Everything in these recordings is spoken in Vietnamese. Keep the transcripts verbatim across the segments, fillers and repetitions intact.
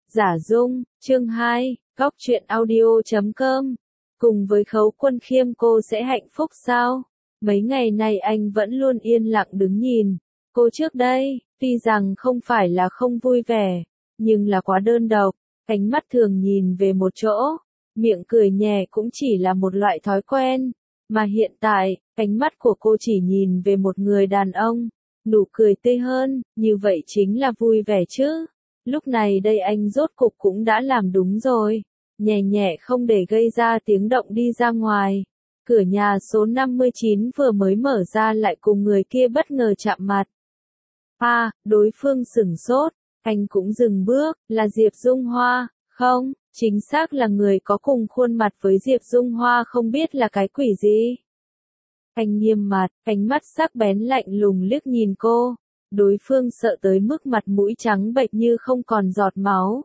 Giả Dung, chương hai, góc truyện audio chấm com. Cùng với Khấu Quân Khiêm cô sẽ hạnh phúc sao? Mấy ngày nay anh vẫn luôn yên lặng đứng nhìn. Cô trước đây, tuy rằng không phải là không vui vẻ, nhưng là quá đơn độc, ánh mắt thường nhìn về một chỗ, miệng cười nhẹ cũng chỉ là một loại thói quen. Mà hiện tại, ánh mắt của cô chỉ nhìn về một người đàn ông, nụ cười tươi hơn, như vậy chính là vui vẻ chứ. Lúc này đây anh rốt cục cũng đã làm đúng rồi, nhẹ nhẹ không để gây ra tiếng động đi ra ngoài. Cửa nhà số năm mươi chín vừa mới mở ra lại cùng người kia bất ngờ chạm mặt. À, đối phương sửng sốt, anh cũng dừng bước, là Diệp Dung Hoa, không, chính xác là người có cùng khuôn mặt với Diệp Dung Hoa không biết là cái quỷ gì. Anh nghiêm mặt, ánh mắt sắc bén lạnh lùng liếc nhìn cô. Đối phương sợ tới mức mặt mũi trắng bệch như không còn giọt máu.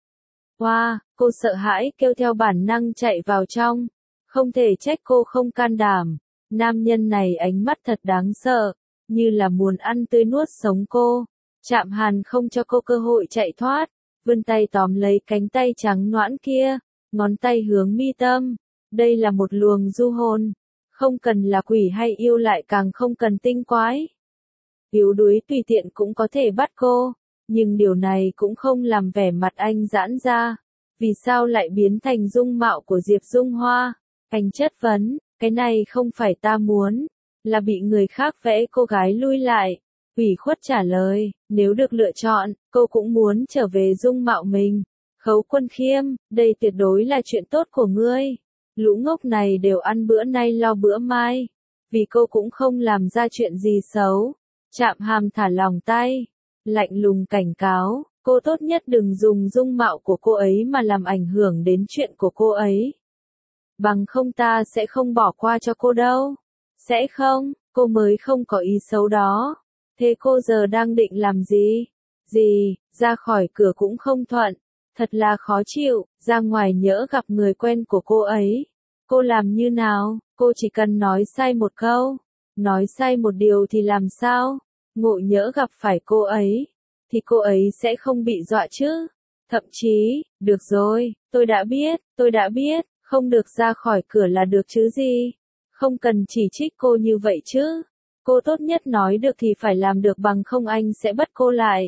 Hoa, wow, cô sợ hãi kêu theo bản năng chạy vào trong. Không thể trách cô không can đảm. Nam nhân này ánh mắt thật đáng sợ, như là muốn ăn tươi nuốt sống cô. Trạm Hàn không cho cô cơ hội chạy thoát, vươn tay tóm lấy cánh tay trắng nõn kia, ngón tay hướng mi tâm. Đây là một luồng du hồn, không cần là quỷ hay yêu lại càng không cần tinh quái. Yếu đuối tùy tiện cũng có thể bắt cô, nhưng điều này cũng không làm vẻ mặt anh giãn ra. Vì sao lại biến thành dung mạo của Diệp Dung Hoa? Anh chất vấn, cái này không phải ta muốn, là bị người khác vẽ cô gái lui lại. Ủy khuất trả lời, nếu được lựa chọn, cô cũng muốn trở về dung mạo mình. Khấu Quân Khiêm, đây tuyệt đối là chuyện tốt của ngươi. Lũ ngốc này đều ăn bữa nay lo bữa mai, vì cô cũng không làm ra chuyện gì xấu. Trạm Hàm thả lỏng tay, lạnh lùng cảnh cáo, cô tốt nhất đừng dùng dung mạo của cô ấy mà làm ảnh hưởng đến chuyện của cô ấy. Bằng không ta sẽ không bỏ qua cho cô đâu. Sẽ không, cô mới không có ý xấu đó. Thế cô giờ đang định làm gì? Gì, ra khỏi cửa cũng không thuận. Thật là khó chịu, ra ngoài nhỡ gặp người quen của cô ấy. Cô làm như nào? Cô chỉ cần nói sai một câu. Nói sai một điều thì làm sao? Ngộ nhỡ gặp phải cô ấy, thì cô ấy sẽ không bị dọa chứ. Thậm chí, được rồi, tôi đã biết, tôi đã biết, không được ra khỏi cửa là được chứ gì. Không cần chỉ trích cô như vậy chứ. Cô tốt nhất nói được thì phải làm được, bằng không anh sẽ bắt cô lại.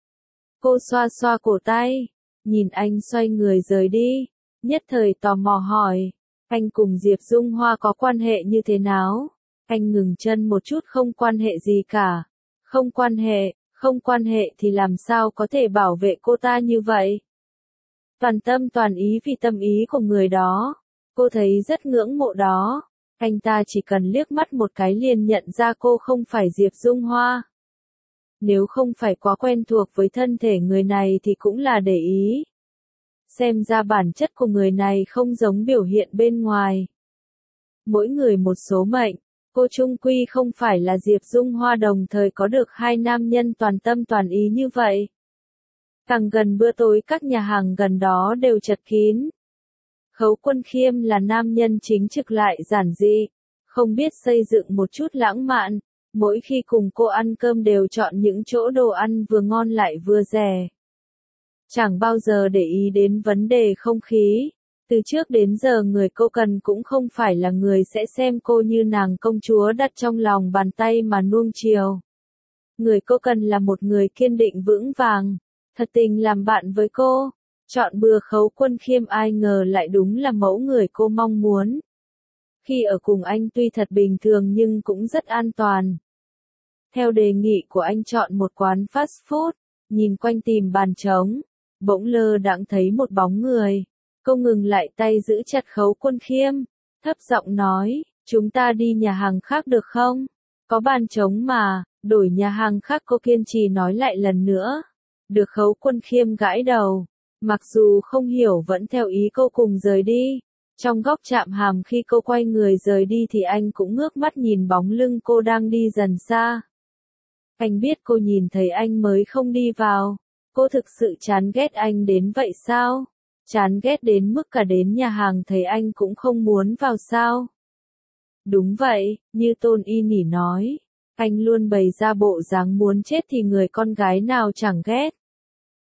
Cô xoa xoa cổ tay, nhìn anh xoay người rời đi, nhất thời tò mò hỏi, anh cùng Diệp Dung Hoa có quan hệ như thế nào? Anh ngừng chân một chút, không quan hệ gì cả. Không quan hệ, không quan hệ thì làm sao có thể bảo vệ cô ta như vậy? Toàn tâm toàn ý vì tâm ý của người đó. Cô thấy rất ngưỡng mộ đó. Anh ta chỉ cần liếc mắt một cái liền nhận ra cô không phải Diệp Dung Hoa. Nếu không phải quá quen thuộc với thân thể người này thì cũng là để ý. Xem ra bản chất của người này không giống biểu hiện bên ngoài. Mỗi người một số mệnh. Cô chung quy không phải là Diệp Dung Hoa đồng thời có được hai nam nhân toàn tâm toàn ý như vậy. Càng gần bữa tối các nhà hàng gần đó đều chật kín. Khấu Quân Khiêm là nam nhân chính trực lại giản dị, không biết xây dựng một chút lãng mạn, mỗi khi cùng cô ăn cơm đều chọn những chỗ đồ ăn vừa ngon lại vừa rẻ. Chẳng bao giờ để ý đến vấn đề không khí. Từ trước đến giờ người cô cần cũng không phải là người sẽ xem cô như nàng công chúa đặt trong lòng bàn tay mà nuông chiều. Người cô cần là một người kiên định vững vàng, thật tình làm bạn với cô. Chọn bừa Khấu Quân Khiêm ai ngờ lại đúng là mẫu người cô mong muốn. Khi ở cùng anh tuy thật bình thường nhưng cũng rất an toàn. Theo đề nghị của anh chọn một quán fast food, nhìn quanh tìm bàn trống, bỗng lơ đãng thấy một bóng người. Cô ngừng lại tay giữ chặt Khấu Quân Khiêm, thấp giọng nói, chúng ta đi nhà hàng khác được không? Có bàn trống mà, đổi nhà hàng khác. Cô kiên trì nói lại lần nữa. Được. Khấu Quân Khiêm gãi đầu, mặc dù không hiểu vẫn theo ý cô cùng rời đi. Trong góc Trạm Hàm khi cô quay người rời đi thì anh cũng ngước mắt nhìn bóng lưng cô đang đi dần xa. Anh biết cô nhìn thấy anh mới không đi vào. Cô thực sự chán ghét anh đến vậy sao? Chán ghét đến mức cả đến nhà hàng thấy anh cũng không muốn vào sao? Đúng vậy, như Tôn Y Nỉ nói, anh luôn bày ra bộ dáng muốn chết thì người con gái nào chẳng ghét.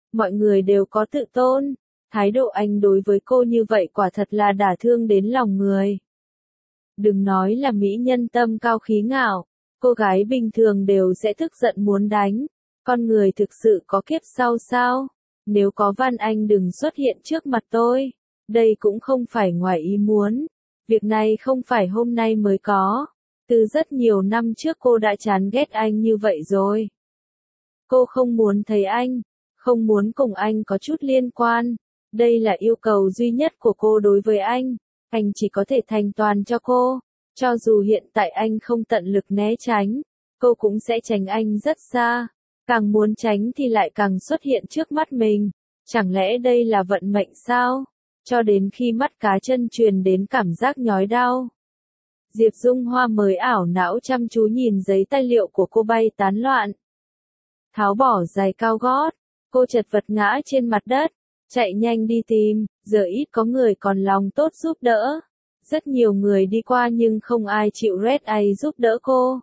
mọi người đều có tự tôn. Thái độ anh đối với cô như vậy quả thật là đả thương đến lòng người. Đừng nói là mỹ nhân tâm cao khí ngạo, cô gái bình thường đều sẽ tức giận muốn đánh. Con người thực sự có kiếp sau sao? Nếu có van anh đừng xuất hiện trước mặt tôi. Đây cũng không phải ngoài ý muốn. Việc này không phải hôm nay mới có. Từ rất nhiều năm trước cô đã chán ghét anh như vậy rồi. Cô không muốn thấy anh, không muốn cùng anh có chút liên quan. Đây là yêu cầu duy nhất của cô đối với anh. Anh chỉ có thể thành toàn cho cô. Cho dù hiện tại anh không tận lực né tránh, cô cũng sẽ tránh anh rất xa. Càng muốn tránh thì lại càng xuất hiện trước mắt mình. Chẳng lẽ đây là vận mệnh sao? Cho đến khi mắt cá chân truyền đến cảm giác nhói đau. Diệp Dung Hoa mới ảo não chăm chú nhìn giấy tài liệu của cô bay tán loạn. Tháo bỏ giày cao gót, cô chật vật ngã trên mặt đất, chạy nhanh đi tìm, giờ ít có người còn lòng tốt giúp đỡ. Rất nhiều người đi qua nhưng không ai chịu red ai giúp đỡ cô.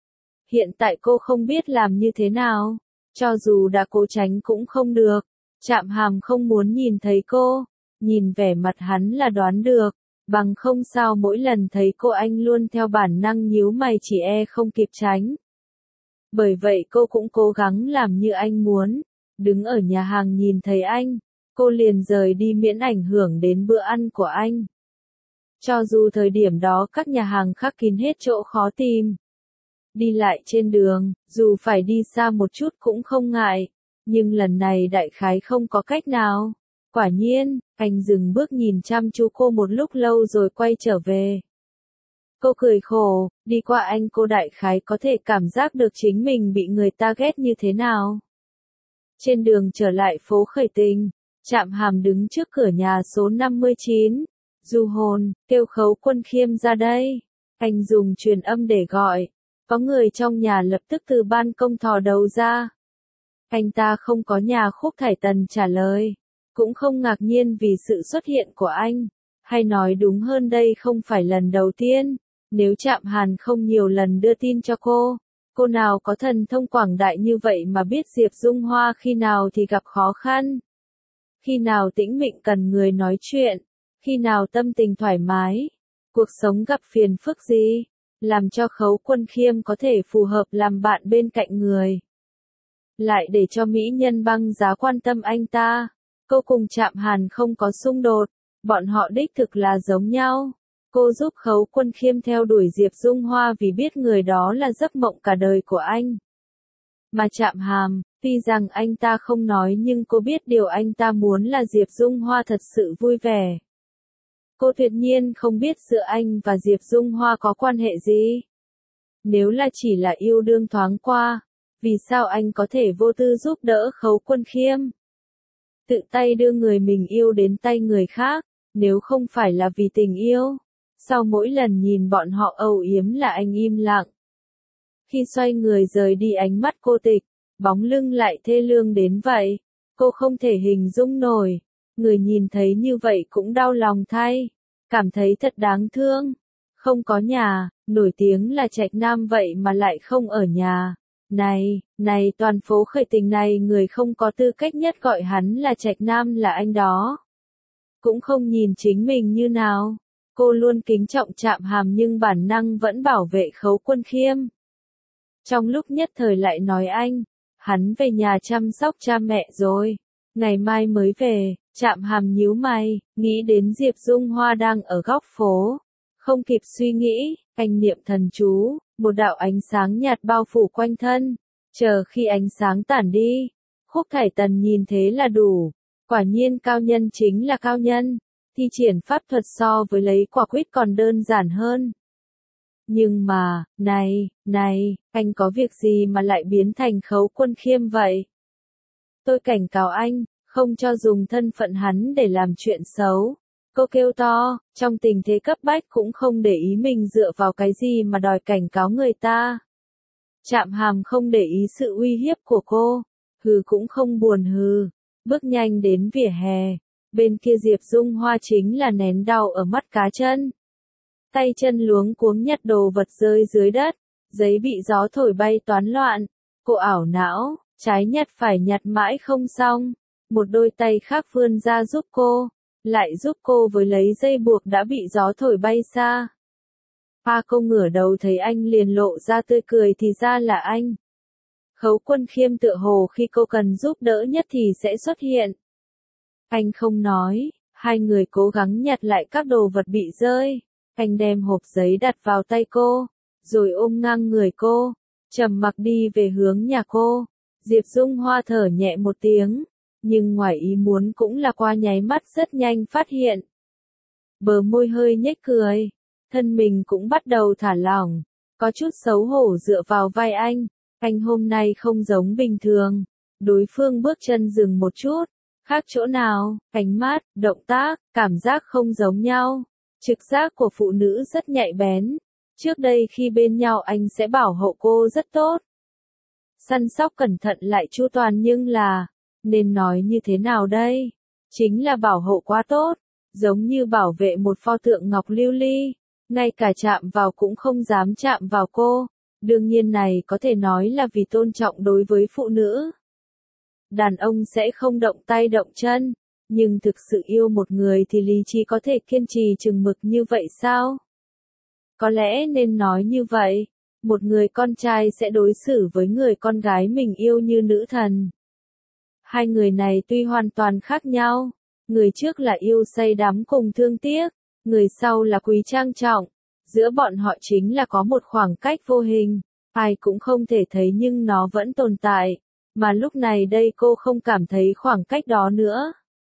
Hiện tại cô không biết làm như thế nào, cho dù đã cố tránh cũng không được. Trạm Hàm không muốn nhìn thấy cô, nhìn vẻ mặt hắn là đoán được, bằng không sao mỗi lần thấy cô anh luôn theo bản năng nhíu mày chỉ e không kịp tránh. Bởi vậy cô cũng cố gắng làm như anh muốn, đứng ở nhà hàng nhìn thấy anh, cô liền rời đi miễn ảnh hưởng đến bữa ăn của anh. Cho dù thời điểm đó các nhà hàng khác kín hết chỗ khó tìm. Đi lại trên đường, dù phải đi xa một chút cũng không ngại, nhưng lần này đại khái không có cách nào. Quả nhiên, anh dừng bước nhìn chăm chú cô một lúc lâu rồi quay trở về. Cô cười khổ, đi qua anh cô đại khái có thể cảm giác được chính mình bị người ta ghét như thế nào. Trên đường trở lại phố Khởi Tình, Trạm Hàm đứng trước cửa nhà số năm mươi chín. Du Hồn, kêu Khấu Quân Khiêm ra đây. Anh dùng truyền âm để gọi. Có người trong nhà lập tức từ ban công thò đầu ra. Anh ta không có nhà. Khúc Thải Tần trả lời. Cũng không ngạc nhiên vì sự xuất hiện của anh. Hay nói đúng hơn đây không phải lần đầu tiên. Nếu Trạm Hàn không nhiều lần đưa tin cho cô, cô nào có thần thông quảng đại như vậy mà biết Diệp Dung Hoa khi nào thì gặp khó khăn. Khi nào tĩnh mịch cần người nói chuyện. Khi nào tâm tình thoải mái. Cuộc sống gặp phiền phức gì. Làm cho Khấu Quân Khiêm có thể phù hợp làm bạn bên cạnh người. Lại để cho mỹ nhân băng giá quan tâm anh ta. Cô cùng Trạm Hàn không có xung đột. Bọn họ đích thực là giống nhau. Cô giúp Khấu Quân Khiêm theo đuổi Diệp Dung Hoa vì biết người đó là giấc mộng cả đời của anh. Mà Trạm Hàm, tuy rằng anh ta không nói nhưng cô biết điều anh ta muốn là Diệp Dung Hoa thật sự vui vẻ. Cô tuyệt nhiên không biết giữa anh và Diệp Dung Hoa có quan hệ gì. Nếu là chỉ là yêu đương thoáng qua, vì sao anh có thể vô tư giúp đỡ Khấu Quân Khiêm? Tự tay đưa người mình yêu đến tay người khác, nếu không phải là vì tình yêu. Sau mỗi lần nhìn bọn họ âu yếm là anh im lặng. Khi xoay người rời đi ánh mắt cô tịch, bóng lưng lại thê lương đến vậy. Cô không thể hình dung nổi. Người nhìn thấy như vậy cũng đau lòng thay. Cảm thấy thật đáng thương. Không có nhà, nổi tiếng là Trạch Nam vậy mà lại không ở nhà. Này, này toàn phố Khởi Tình này người không có tư cách nhất gọi hắn là Trạch Nam là anh đó. Cũng không nhìn chính mình như nào. Cô luôn kính trọng Trạm Hàm nhưng bản năng vẫn bảo vệ Khấu Quân Khiêm. Trong lúc nhất thời lại nói anh, hắn về nhà chăm sóc cha mẹ rồi. Ngày mai mới về, Trạm Hàm nhíu mày, nghĩ đến Diệp Dung Hoa đang ở góc phố. Không kịp suy nghĩ, anh niệm thần chú, một đạo ánh sáng nhạt bao phủ quanh thân. Chờ khi ánh sáng tản đi, Khúc Thải Tần nhìn thế là đủ. Quả nhiên cao nhân chính là cao nhân. Thi triển pháp thuật so với lấy quả quýt còn đơn giản hơn. Nhưng mà, này, này, anh có việc gì mà lại biến thành Khấu Quân Khiêm vậy? Tôi cảnh cáo anh, không cho dùng thân phận hắn để làm chuyện xấu. Cô kêu to, trong tình thế cấp bách cũng không để ý mình dựa vào cái gì mà đòi cảnh cáo người ta. Trạm Hàm không để ý sự uy hiếp của cô, hừ cũng không buồn hừ, bước nhanh đến vỉa hè. Bên kia Diệp Dung Hoa chính là nén đau ở mắt cá chân. Tay chân luống cuống nhặt đồ vật rơi dưới đất, giấy bị gió thổi bay toán loạn. Cô ảo não, trái nhặt phải nhặt mãi không xong. một đôi tay khác vươn ra giúp cô, lại giúp cô với lấy dây buộc đã bị gió thổi bay xa. Pa cô ngửa đầu thấy anh liền lộ ra tươi cười thì ra là anh. Khấu Quân Khiêm tựa hồ khi cô cần giúp đỡ nhất thì sẽ xuất hiện. Anh không nói, hai người cố gắng nhặt lại các đồ vật bị rơi. Anh đem hộp giấy đặt vào tay cô, rồi ôm ngang người cô, trầm mặc đi về hướng nhà cô. Diệp Dung Hoa thở nhẹ một tiếng, nhưng ngoài ý muốn cũng là qua nháy mắt rất nhanh phát hiện. Bờ môi hơi nhếch cười, thân mình cũng bắt đầu thả lỏng, có chút xấu hổ dựa vào vai anh. Anh hôm nay không giống bình thường. Đối phương bước chân dừng một chút, khác chỗ nào, ánh mắt, động tác, cảm giác không giống nhau. Trực giác của phụ nữ rất nhạy bén. Trước đây khi bên nhau anh sẽ bảo hộ cô rất tốt. Săn sóc cẩn thận lại chu toàn nhưng là, nên nói như thế nào đây? Chính là bảo hộ quá tốt, giống như bảo vệ một pho tượng ngọc lưu ly, ngay cả chạm vào cũng không dám chạm vào cô. Đương nhiên này có thể nói là vì tôn trọng đối với phụ nữ. Đàn ông sẽ không động tay động chân, nhưng thực sự yêu một người thì lý trí có thể kiên trì chừng mực như vậy sao? Có lẽ nên nói như vậy, một người con trai sẽ đối xử với người con gái mình yêu như nữ thần. Hai người này tuy hoàn toàn khác nhau, người trước là yêu say đắm cùng thương tiếc, người sau là quý trang trọng. Giữa bọn họ chính là có một khoảng cách vô hình, ai cũng không thể thấy nhưng nó vẫn tồn tại, mà lúc này đây cô không cảm thấy khoảng cách đó nữa.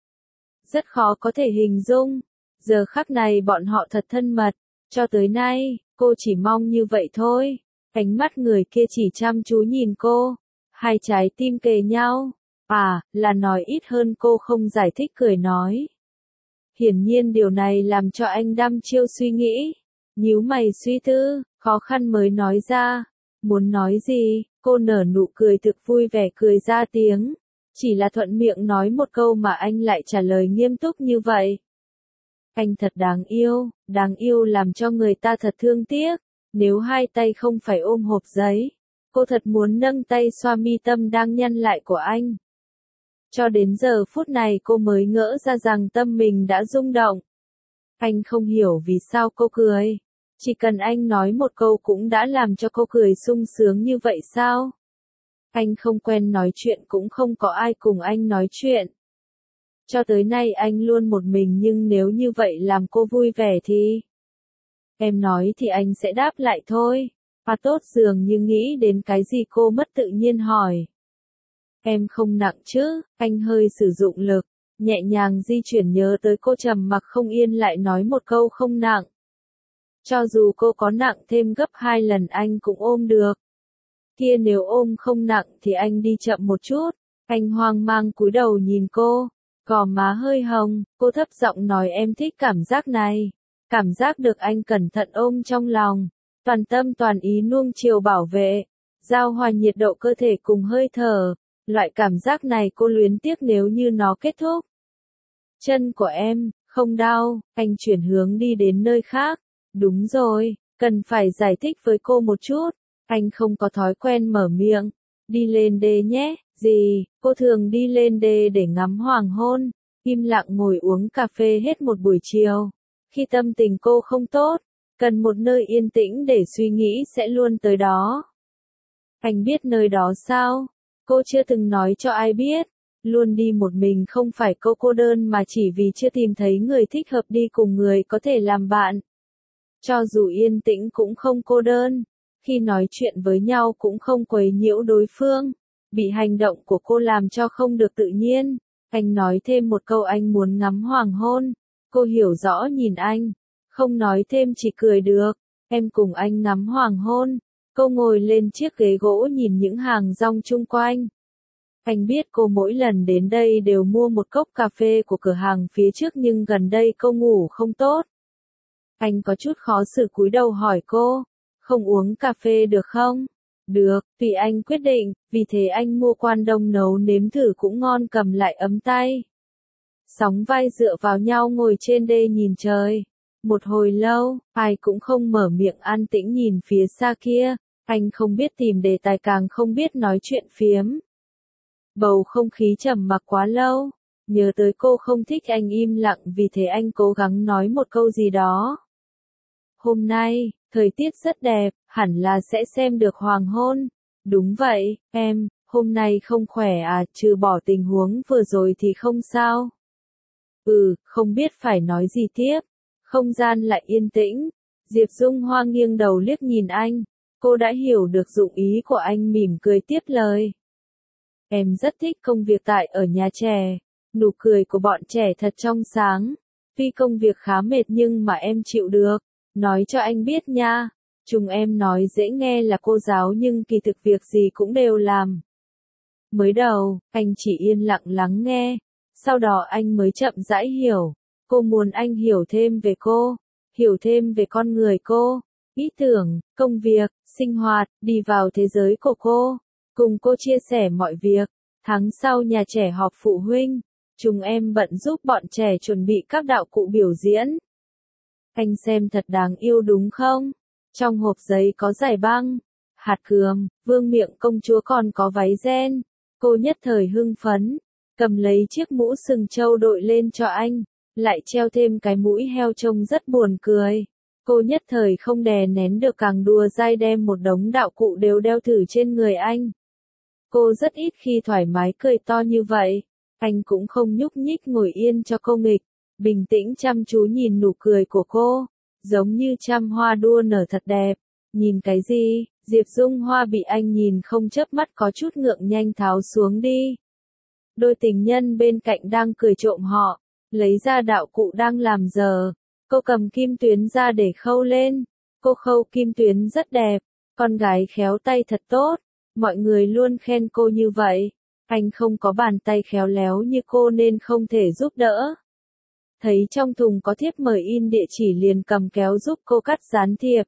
Rất khó có thể hình dung, giờ khắc này bọn họ thật thân mật, cho tới nay, cô chỉ mong như vậy thôi. Ánh mắt người kia chỉ chăm chú nhìn cô, hai trái tim kề nhau, à, là nói ít hơn cô không giải thích cười nói. Hiển nhiên điều này làm cho anh đăm chiêu suy nghĩ. Nhíu mày suy tư, khó khăn mới nói ra. Muốn nói gì, cô nở nụ cười thực vui vẻ cười ra tiếng. Chỉ là thuận miệng nói một câu mà anh lại trả lời nghiêm túc như vậy. Anh thật đáng yêu, đáng yêu làm cho người ta thật thương tiếc. Nếu hai tay không phải ôm hộp giấy, cô thật muốn nâng tay xoa mi tâm đang nhăn lại của anh. Cho đến giờ phút này cô mới ngỡ ra rằng tâm mình đã rung động. Anh không hiểu vì sao cô cười. Chỉ cần anh nói một câu cũng đã làm cho cô cười sung sướng như vậy sao? Anh không quen nói chuyện cũng không có ai cùng anh nói chuyện. Cho tới nay anh luôn một mình nhưng nếu như vậy làm cô vui vẻ thì... Em nói thì anh sẽ đáp lại thôi. À tốt dường như nghĩ đến cái gì cô mất tự nhiên hỏi. Em không nặng chứ, anh hơi sử dụng lực, nhẹ nhàng di chuyển nhớ tới cô trầm mặc không yên lại nói một câu không nặng. Cho dù cô có nặng thêm gấp hai lần anh cũng ôm được. Kia nếu ôm không nặng thì anh đi chậm một chút. Anh hoang mang cúi đầu nhìn cô, gò má hơi hồng, cô thấp giọng nói em thích cảm giác này. Cảm giác được anh cẩn thận ôm trong lòng, toàn tâm toàn ý nuông chiều bảo vệ, giao hòa nhiệt độ cơ thể cùng hơi thở. Loại cảm giác này cô luyến tiếc nếu như nó kết thúc. Chân của em, không đau, anh chuyển hướng đi đến nơi khác. Đúng rồi, cần phải giải thích với cô một chút. Anh không có thói quen mở miệng. Đi lên đê nhé, gì, cô thường đi lên đê để ngắm hoàng hôn, im lặng ngồi uống cà phê hết một buổi chiều. Khi tâm tình cô không tốt, cần một nơi yên tĩnh để suy nghĩ sẽ luôn tới đó. Anh biết nơi đó sao? Cô chưa từng nói cho ai biết. Luôn đi một mình không phải cô cô đơn mà chỉ vì chưa tìm thấy người thích hợp đi cùng người có thể làm bạn. Cho dù yên tĩnh cũng không cô đơn. Khi nói chuyện với nhau cũng không quấy nhiễu đối phương. Bị hành động của cô làm cho không được tự nhiên. Anh nói thêm một câu anh muốn ngắm hoàng hôn. Cô hiểu rõ nhìn anh. Không nói thêm chỉ cười được. Em cùng anh ngắm hoàng hôn. Cô ngồi lên chiếc ghế gỗ nhìn những hàng rong chung quanh. Anh biết cô mỗi lần đến đây đều mua một cốc cà phê của cửa hàng phía trước nhưng gần đây cô ngủ không tốt. Anh có chút khó xử cúi đầu hỏi cô, không uống cà phê được không? Được, tùy anh quyết định, vì thế anh mua quan đông nấu nếm thử cũng ngon cầm lại ấm tay. Sóng vai dựa vào nhau ngồi trên đê nhìn trời. Một hồi lâu, ai cũng không mở miệng an tĩnh nhìn phía xa kia. Anh không biết tìm đề tài càng không biết nói chuyện phiếm. Bầu không khí trầm mặc quá lâu. Nhớ tới cô không thích anh im lặng vì thế anh cố gắng nói một câu gì đó. Hôm nay, thời tiết rất đẹp, hẳn là sẽ xem được hoàng hôn. Đúng vậy, em, hôm nay không khỏe à, trừ bỏ tình huống vừa rồi thì không sao. Ừ, không biết phải nói gì tiếp. Không gian lại yên tĩnh. Diệp Dung Hoa nghiêng đầu liếc nhìn anh. Cô đã hiểu được dụng ý của anh, mỉm cười tiếp lời. Em rất thích công việc tại ở nhà trẻ. Nụ cười của bọn trẻ thật trong sáng. Tuy công việc khá mệt nhưng mà em chịu được. Nói cho anh biết nha. Chúng em nói dễ nghe là cô giáo nhưng kỳ thực việc gì cũng đều làm. Mới đầu, anh chỉ yên lặng lắng nghe. Sau đó anh mới chậm rãi hiểu. Cô muốn anh hiểu thêm về cô. Hiểu thêm về con người cô. Ý tưởng, công việc, sinh hoạt, đi vào thế giới của cô. Cùng cô chia sẻ mọi việc. Tháng sau nhà trẻ họp phụ huynh. Chúng em bận giúp bọn trẻ chuẩn bị các đạo cụ biểu diễn. Anh xem thật đáng yêu đúng không? Trong hộp giấy có giải băng, hạt cườm, vương miện công chúa còn có váy ren. Cô nhất thời hưng phấn, cầm lấy chiếc mũ sừng trâu đội lên cho anh, lại treo thêm cái mũi heo trông rất buồn cười. Cô nhất thời không đè nén được càng đùa dai đem một đống đạo cụ đều đeo thử trên người anh. Cô rất ít khi thoải mái cười to như vậy. Anh cũng không nhúc nhích ngồi yên cho cô nghịch, bình tĩnh chăm chú nhìn nụ cười của cô, giống như trăm hoa đua nở thật đẹp. Nhìn cái gì? Diệp Dung Hoa bị anh nhìn không chớp mắt có chút ngượng nhanh tháo xuống đi. Đôi tình nhân bên cạnh đang cười trộm họ, lấy ra đạo cụ đang làm giờ. Cô cầm kim tuyến ra để khâu lên. Cô khâu kim tuyến rất đẹp, con gái khéo tay thật tốt. Mọi người luôn khen cô như vậy. Anh không có bàn tay khéo léo như cô nên không thể giúp đỡ. Thấy trong thùng có thiếp mời in địa chỉ liền cầm kéo giúp cô cắt dán thiệp.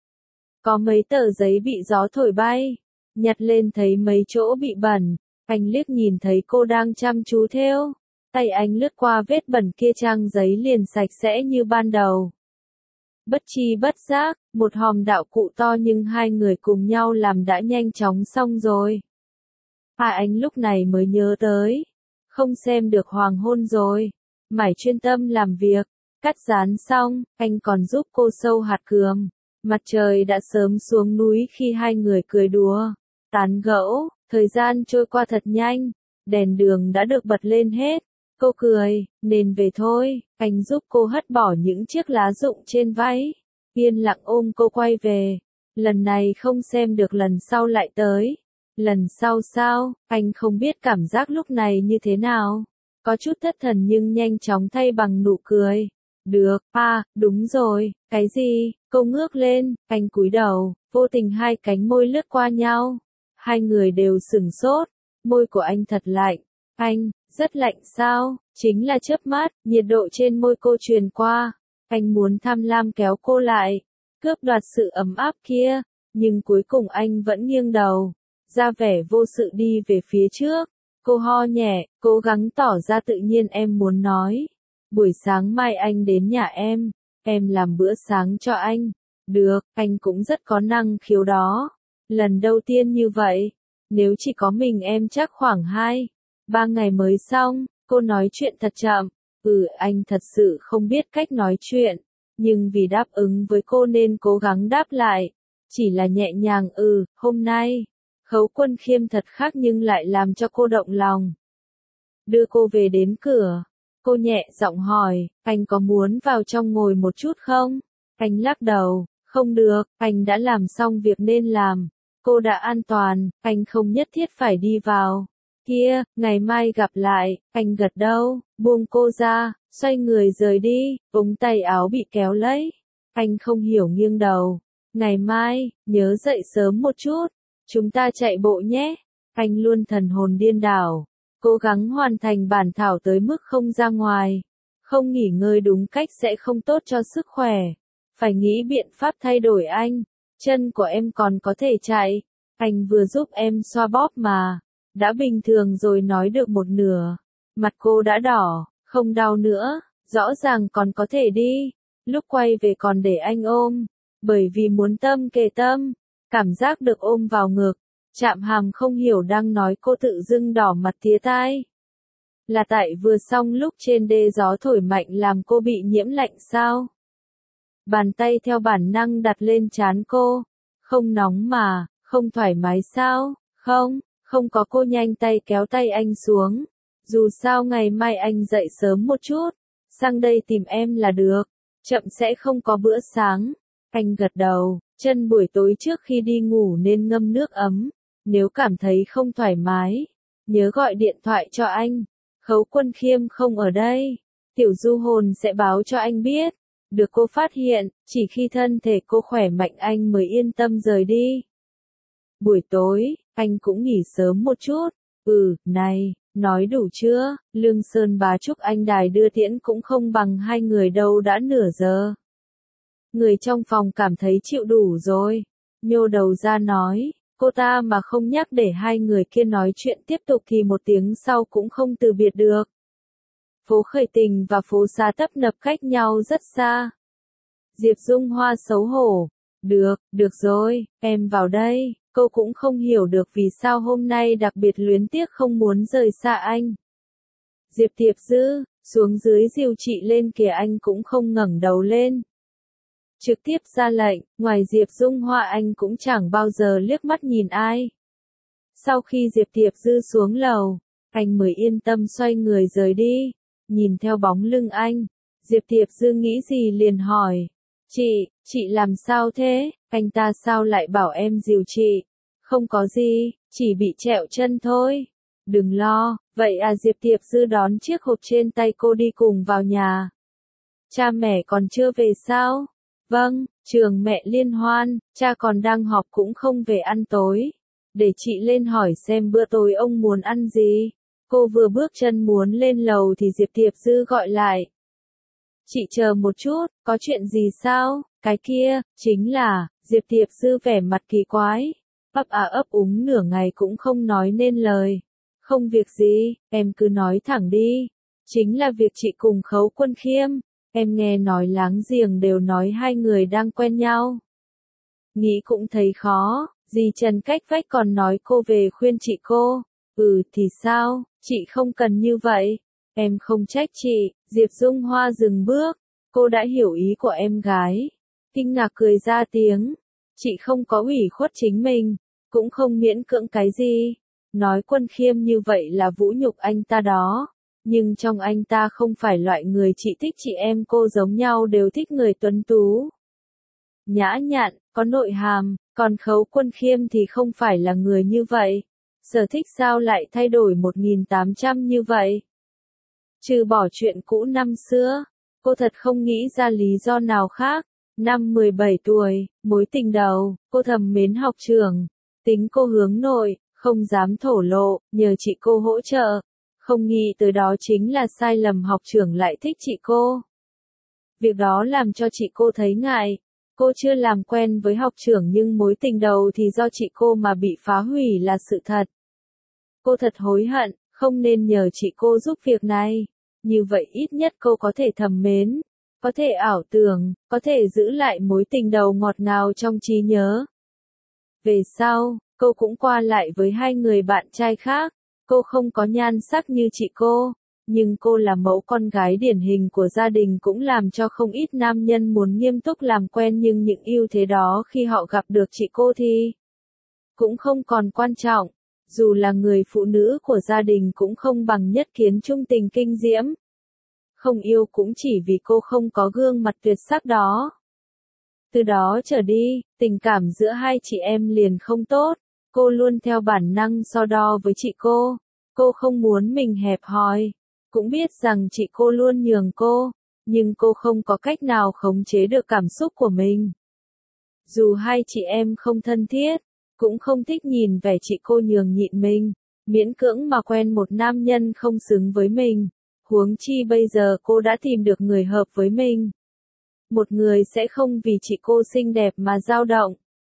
Có mấy tờ giấy bị gió thổi bay. Nhặt lên thấy mấy chỗ bị bẩn. Anh liếc nhìn thấy cô đang chăm chú thêu. Tay anh lướt qua vết bẩn kia, trang giấy liền sạch sẽ như ban đầu. Bất chi bất giác, một hòm đạo cụ to nhưng hai người cùng nhau làm đã nhanh chóng xong rồi. À, anh lúc này mới nhớ tới. Không xem được hoàng hôn rồi. Mải chuyên tâm làm việc. Cắt dán xong, anh còn giúp cô sâu hạt cườm. Mặt trời đã sớm xuống núi khi hai người cười đùa, tán gẫu. Thời gian trôi qua thật nhanh. Đèn đường đã được bật lên hết. Cô cười, nên về thôi. Anh giúp cô hất bỏ những chiếc lá rụng trên váy. Yên lặng ôm cô quay về. Lần này không xem được, lần sau lại tới. Lần sau sao? Anh không biết cảm giác lúc này như thế nào. Có chút thất thần nhưng nhanh chóng thay bằng nụ cười. Được, à, đúng rồi, cái gì? Cô ngước lên, anh cúi đầu, vô tình hai cánh môi lướt qua nhau. Hai người đều sửng sốt, môi của anh thật lạnh. Anh, rất lạnh sao? Chính là chớp mắt, nhiệt độ trên môi cô truyền qua. Anh muốn tham lam kéo cô lại, cướp đoạt sự ấm áp kia, nhưng cuối cùng anh vẫn nghiêng đầu, ra vẻ vô sự đi về phía trước. Cô ho nhẹ, cố gắng tỏ ra tự nhiên. Em muốn nói, buổi sáng mai anh đến nhà em, em làm bữa sáng cho anh. Được, anh cũng rất có năng khiếu đó. Lần đầu tiên như vậy, nếu chỉ có mình em chắc khoảng hai, ba ngày mới xong. Cô nói chuyện thật chậm. Ừ, anh thật sự không biết cách nói chuyện, nhưng vì đáp ứng với cô nên cố gắng đáp lại. Chỉ là nhẹ nhàng. Ừ, hôm nay, Khấu Quân Khiêm thật khác nhưng lại làm cho cô động lòng. Đưa cô về đến cửa, cô nhẹ giọng hỏi, anh có muốn vào trong ngồi một chút không? Anh lắc đầu, không được, anh đã làm xong việc nên làm. Cô đã an toàn, anh không nhất thiết phải đi vào. Kia, ngày mai gặp lại. Anh gật đầu, buông cô ra, xoay người rời đi, ống tay áo bị kéo lấy. Anh không hiểu nghiêng đầu. Ngày mai, nhớ dậy sớm một chút. Chúng ta chạy bộ nhé. Anh luôn thần hồn điên đảo. Cố gắng hoàn thành bản thảo tới mức không ra ngoài. Không nghỉ ngơi đúng cách sẽ không tốt cho sức khỏe. Phải nghĩ biện pháp thay đổi anh. Chân của em còn có thể chạy. Anh vừa giúp em xoa bóp mà. Đã bình thường rồi, nói được một nửa. Mặt cô đã đỏ, không đau nữa. Rõ ràng còn có thể đi. Lúc quay về còn để anh ôm. Bởi vì muốn tâm kề tâm. Cảm giác được ôm vào ngực. Trạm Hàm không hiểu đang nói cô tự dưng đỏ mặt tía tai. Là tại vừa xong lúc trên đê gió thổi mạnh làm cô bị nhiễm lạnh sao? Bàn tay theo bản năng đặt lên trán cô. Không nóng mà, không thoải mái sao? Không, không có, cô nhanh tay kéo tay anh xuống. Dù sao ngày mai anh dậy sớm một chút, sang đây tìm em là được. Chậm sẽ không có bữa sáng. Anh gật đầu, chân buổi tối trước khi đi ngủ nên ngâm nước ấm. Nếu cảm thấy không thoải mái, nhớ gọi điện thoại cho anh. Khấu Quân Khiêm không ở đây. Tiểu Du Hồn sẽ báo cho anh biết. Được cô phát hiện, chỉ khi thân thể cô khỏe mạnh anh mới yên tâm rời đi. Buổi tối, anh cũng nghỉ sớm một chút. Ừ, này, nói đủ chưa? Lương Sơn Bá Trúc anh đài đưa tiễn cũng không bằng hai người đâu, đã nửa giờ. Người trong phòng cảm thấy chịu đủ rồi. Nhô đầu ra nói, cô ta mà không nhắc để hai người kia nói chuyện tiếp tục thì một tiếng sau cũng không từ biệt được. Phố Khởi Tình và phố Xá tấp nập cách nhau rất xa. Diệp Dung Hoa xấu hổ. Được, được rồi, em vào đây. Cô cũng không hiểu được vì sao hôm nay đặc biệt luyến tiếc không muốn rời xa anh. Diệp Tiệp Dư, xuống dưới dìu chị lên kìa, anh cũng không ngẩng đầu lên. Trực tiếp ra lệnh, ngoài Diệp Dung Hoa anh cũng chẳng bao giờ liếc mắt nhìn ai. Sau khi Diệp Tiệp Dư xuống lầu, anh mới yên tâm xoay người rời đi. Nhìn theo bóng lưng anh, Diệp Tiệp Dư nghĩ gì liền hỏi. Chị, chị làm sao thế? Anh ta sao lại bảo em dìu chị? Không có gì, chỉ bị trẹo chân thôi. Đừng lo, vậy à? Diệp Tiệp Dư đón chiếc hộp trên tay cô đi cùng vào nhà. Cha mẹ còn chưa về sao? Vâng, trường mẹ liên hoan, cha còn đang họp cũng không về ăn tối. Để chị lên hỏi xem bữa tối ông muốn ăn gì. Cô vừa bước chân muốn lên lầu thì Diệp Tiệp Dư gọi lại. Chị chờ một chút, có chuyện gì sao? Cái kia, chính là, Diệp Tiệp Dư vẻ mặt kỳ quái. Ấp à ấp úng nửa ngày cũng không nói nên lời. Không việc gì, em cứ nói thẳng đi. Chính là việc chị cùng Khấu Quân Khiêm. Em nghe nói láng giềng đều nói hai người đang quen nhau. Nghĩ cũng thấy khó, dì Trần cách vách còn nói cô về khuyên chị cô. Ừ thì sao, chị không cần như vậy. Em không trách chị. Diệp Dung Hoa dừng bước. Cô đã hiểu ý của em gái. Kinh ngạc cười ra tiếng. Chị không có ủy khuất chính mình, cũng không miễn cưỡng cái gì. Nói Quân Khiêm như vậy là vũ nhục anh ta đó. Nhưng trong anh ta không phải loại người chị thích, chị em cô giống nhau đều thích người tuấn tú, nhã nhặn, có nội hàm, còn Khấu Quân Khiêm thì không phải là người như vậy. Sở thích sao lại thay đổi một nghìn tám trăm như vậy? Trừ bỏ chuyện cũ năm xưa, cô thật không nghĩ ra lý do nào khác. Năm mười bảy tuổi, mối tình đầu, cô thầm mến học trưởng. Tính cô hướng nội, không dám thổ lộ, nhờ chị cô hỗ trợ. Không nghĩ tới đó chính là sai lầm, học trưởng lại thích chị cô. Việc đó làm cho chị cô thấy ngại. Cô chưa làm quen với học trưởng nhưng mối tình đầu thì do chị cô mà bị phá hủy là sự thật. Cô thật hối hận, không nên nhờ chị cô giúp việc này. Như vậy ít nhất cô có thể thầm mến, có thể ảo tưởng, có thể giữ lại mối tình đầu ngọt ngào trong trí nhớ. Về sau, cô cũng qua lại với hai người bạn trai khác. Cô không có nhan sắc như chị cô, nhưng cô là mẫu con gái điển hình của gia đình cũng làm cho không ít nam nhân muốn nghiêm túc làm quen, nhưng những ưu thế đó khi họ gặp được chị cô thì cũng không còn quan trọng. Dù là người phụ nữ của gia đình cũng không bằng Nhất Kiến trung tình kinh diễm. Không yêu cũng chỉ vì cô không có gương mặt tuyệt sắc đó. Từ đó trở đi, tình cảm giữa hai chị em liền không tốt. Cô luôn theo bản năng so đo với chị cô. Cô không muốn mình hẹp hòi. Cũng biết rằng chị cô luôn nhường cô. Nhưng cô không có cách nào khống chế được cảm xúc của mình. Dù hai chị em không thân thiết, cũng không thích nhìn vẻ chị cô nhường nhịn mình. Miễn cưỡng mà quen một nam nhân không xứng với mình. Huống chi bây giờ cô đã tìm được người hợp với mình. Một người sẽ không vì chị cô xinh đẹp mà dao động.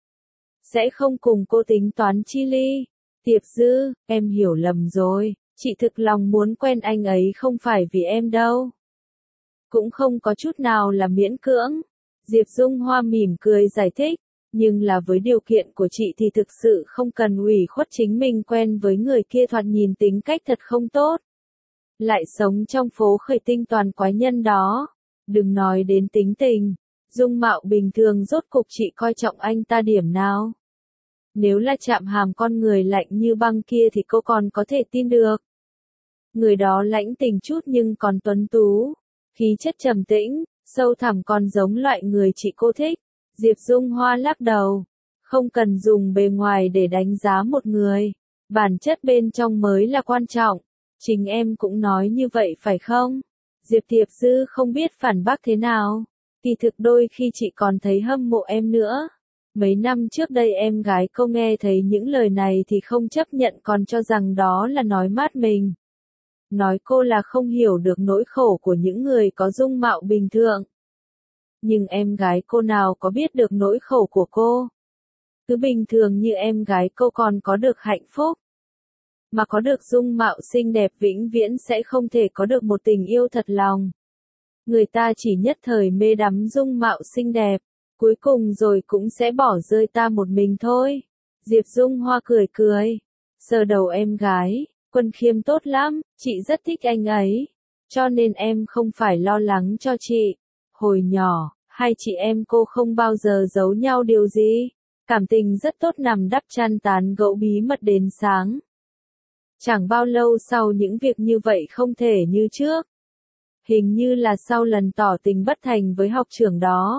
Sẽ không cùng cô tính toán chi ly. Tiệp Dư, em hiểu lầm rồi. Chị thực lòng muốn quen anh ấy không phải vì em đâu. Cũng không có chút nào là miễn cưỡng. Diệp Dung Hoa mỉm cười giải thích. Nhưng là với điều kiện của chị thì thực sự không cần ủy khuất chính mình quen với người kia thoạt nhìn tính cách thật không tốt. Lại sống trong phố khởi tinh toàn quái nhân đó. Đừng nói đến tính tình, dung mạo bình thường rốt cục chị coi trọng anh ta điểm nào. Nếu là chạm hàm con người lạnh như băng kia thì cô còn có thể tin được. Người đó lãnh tình chút nhưng còn tuấn tú, khí chất trầm tĩnh, sâu thẳm còn giống loại người chị cô thích. Diệp Dung Hoa lắc đầu, không cần dùng bề ngoài để đánh giá một người, bản chất bên trong mới là quan trọng. Chính em cũng nói như vậy phải không? Diệp Thiệp Dư không biết phản bác thế nào. Kỳ thực đôi khi chị còn thấy hâm mộ em nữa. Mấy năm trước đây em gái cô nghe thấy những lời này thì không chấp nhận còn cho rằng đó là nói mát mình. Nói cô là không hiểu được nỗi khổ của những người có dung mạo bình thường. Nhưng em gái cô nào có biết được nỗi khổ của cô. Cứ bình thường như em gái cô còn có được hạnh phúc. Mà có được dung mạo xinh đẹp vĩnh viễn sẽ không thể có được một tình yêu thật lòng. Người ta chỉ nhất thời mê đắm dung mạo xinh đẹp, cuối cùng rồi cũng sẽ bỏ rơi ta một mình thôi. Diệp Dung Hoa cười cười, sờ đầu em gái, Quân Khiêm tốt lắm, chị rất thích anh ấy, cho nên em không phải lo lắng cho chị. Hồi nhỏ, hai chị em cô không bao giờ giấu nhau điều gì, cảm tình rất tốt nằm đắp chăn tán gẫu bí mật đến sáng. Chẳng bao lâu sau những việc như vậy không thể như trước. Hình như là sau lần tỏ tình bất thành với học trưởng đó.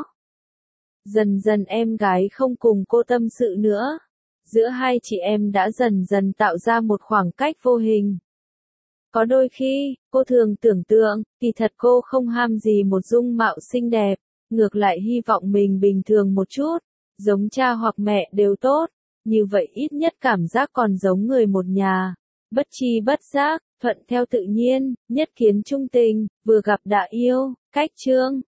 Dần dần em gái không cùng cô tâm sự nữa. Giữa hai chị em đã dần dần tạo ra một khoảng cách vô hình. Có đôi khi, cô thường tưởng tượng, kỳ thật cô không ham gì một dung mạo xinh đẹp, ngược lại hy vọng mình bình thường một chút, giống cha hoặc mẹ đều tốt, như vậy ít nhất cảm giác còn giống người một nhà. Bất chi bất giác, thuận theo tự nhiên, nhất kiến trung tình, vừa gặp đã yêu. Cách chương